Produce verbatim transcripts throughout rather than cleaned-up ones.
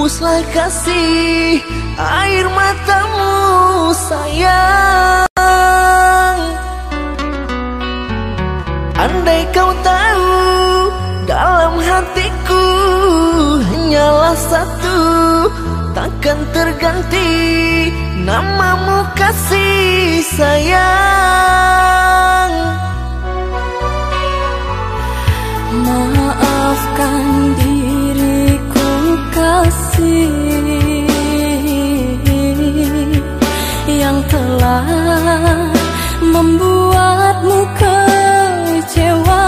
hapuslah kasih air matamu sayang. Andai kau tahu dalam hatiku hanyalah satu, takkan terganti namamu kasih sayang. Maafkan diriku kasih yang telah membuatmu kecewa.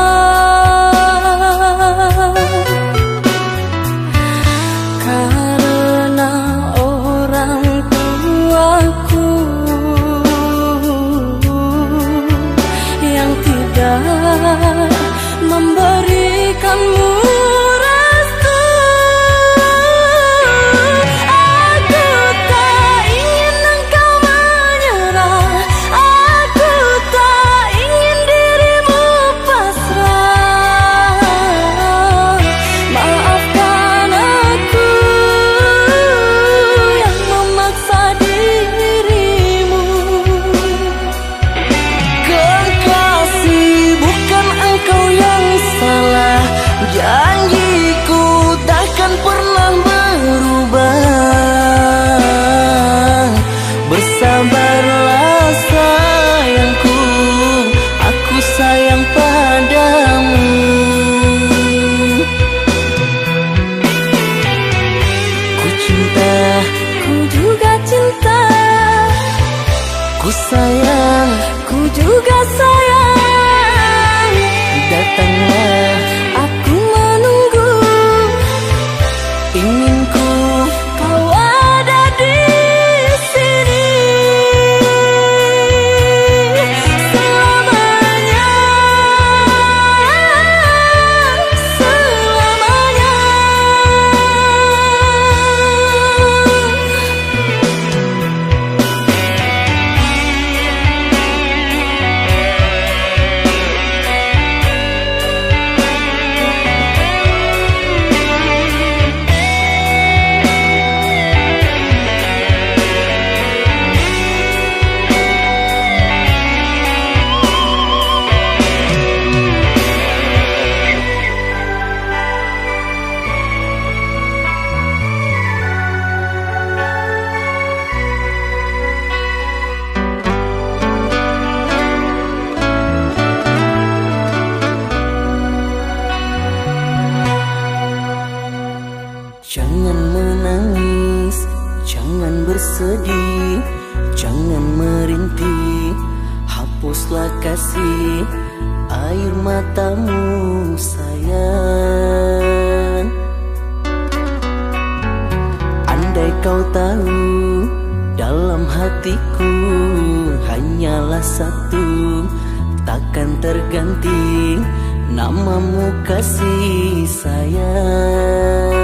Karena orang tuaku yang tidak memberikanmu restu. Aku tak ingin engkau menyerah, aku tak ingin dirimu pasrah. Maafkan aku yang memaksa dirimu. Kekasih, bukan engkau yang salah, janjiku takkan pernah berubah. Bersabarlah sayangku, aku sayang padamu. Ku cinta, Ku juga cinta, ku sayang, ku juga sayang. datanglah Aku menunggu, inginku kau ada di sini selamanya, selamanya. Jangan menangis, jangan bersedih, jangan merintih, hapuslah kasih air matamu sayang. Andai kau tahu dalam hatiku hanyalah satu, takkan terganti namamu kasih sayang.